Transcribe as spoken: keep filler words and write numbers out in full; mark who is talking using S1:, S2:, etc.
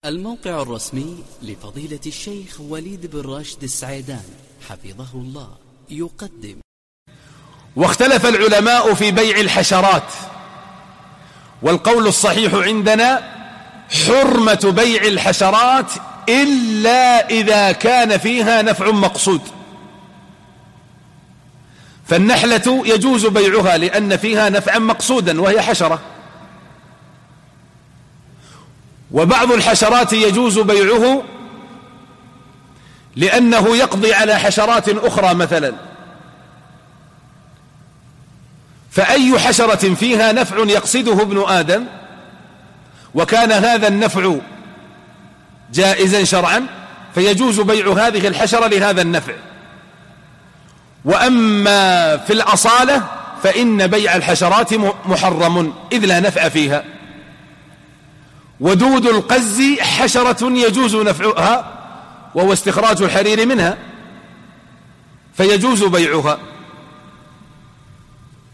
S1: الموقع الرسمي لفضيلة الشيخ وليد بن راشد السعيدان حفظه الله يقدم.
S2: واختلف العلماء في بيع الحشرات، والقول الصحيح عندنا حرمة بيع الحشرات إلا إذا كان فيها نفع مقصود. فالنحلة يجوز بيعها لأن فيها نفعا مقصودا وهي حشرة، وبعض الحشرات يجوز بيعه لأنه يقضي على حشرات أخرى مثلا. فأي حشرة فيها نفع يقصده ابن آدم وكان هذا النفع جائزا شرعا فيجوز بيع هذه الحشرة لهذا النفع. وأما في الأصالة فإن بيع الحشرات محرم إذ لا نفع فيها. ودود القز حشرة يجوز نفعها وهو استخراج الحرير منها فيجوز بيعها.